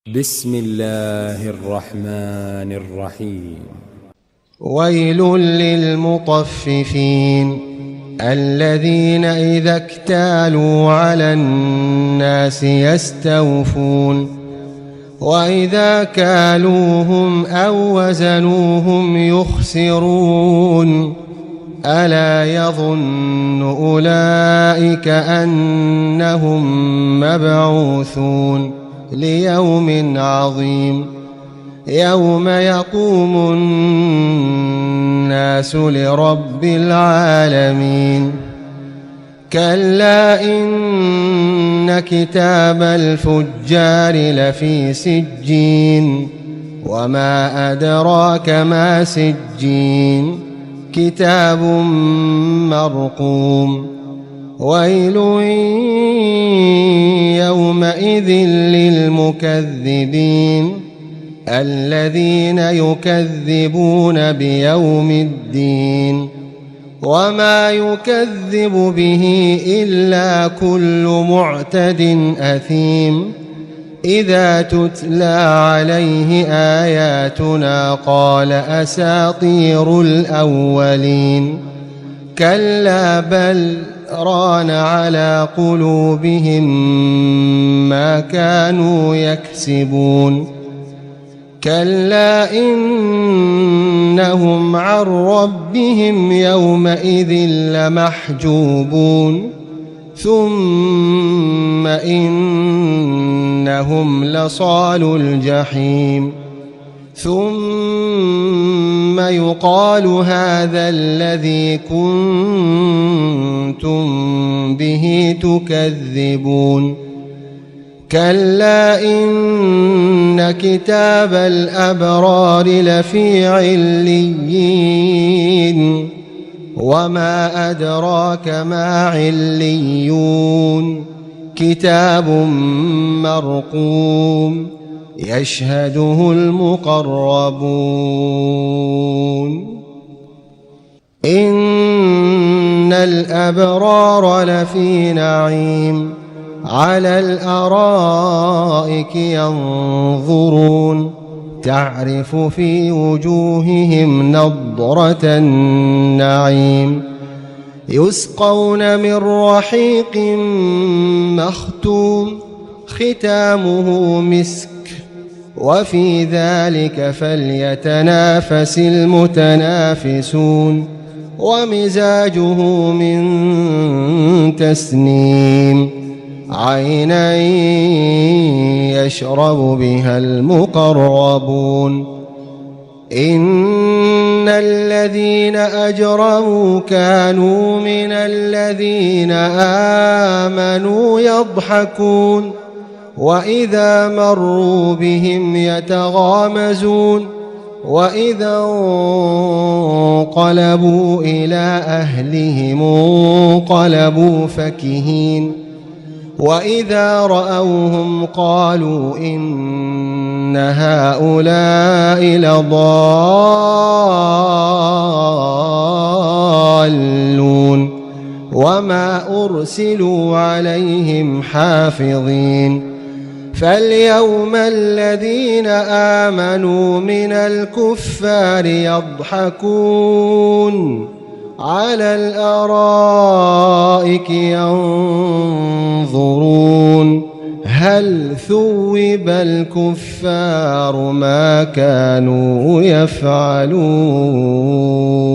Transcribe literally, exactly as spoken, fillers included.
بسم الله الرحمن الرحيم. ويل للمطففين الذين إذا اكتالوا على الناس يستوفون وإذا كالوهم أو وزنوهم يخسرون ألا يظن أولئك أنهم مبعوثون ليوم عظيم يوم يقوم الناس لرب العالمين. كلا إن كتاب الفجار لفي سجين وما أدراك ما سجين كتاب مرقوم. ويل يومئذ للمكذبين الذين يكذبون بيوم الدين وما يكذب به إلا كل معتد أثيم إذا تتلى عليه آياتنا قال أساطير الأولين. كلا بل ران على قلوبهم ما كانوا يكسبون. كلا إنهم عن ربهم يومئذ لمحجوبون ثم إنهم لصالو الجحيم ثم يقال هذا الذي كنتم به تكذبون. كلا إن كتاب الأبرار لفي عليين وما أدراك ما عليون كتاب مرقوم يشهده المقربون. إن الأبرار لفي نعيم على الأرائك ينظرون تعرف في وجوههم نضرة النعيم يسقون من رحيق مختوم ختامه مسك وفي ذلك فليتنافس المتنافسون ومزاجه من تسنيم عينا يشرب بها المقربون. إن الذين أجرموا كانوا من الذين آمنوا يضحكون وإذا مروا بهم يتغامزون وإذا انقلبوا إلى أهلهم انقلبوا فكهين وإذا رأوهم قالوا إن هؤلاء لضالون وما أرسلوا عليهم حافظين. فاليوم الذين آمنوا من الكفار يضحكون على الأرائك ينظرون هل ثوب الكفار ما كانوا يفعلون.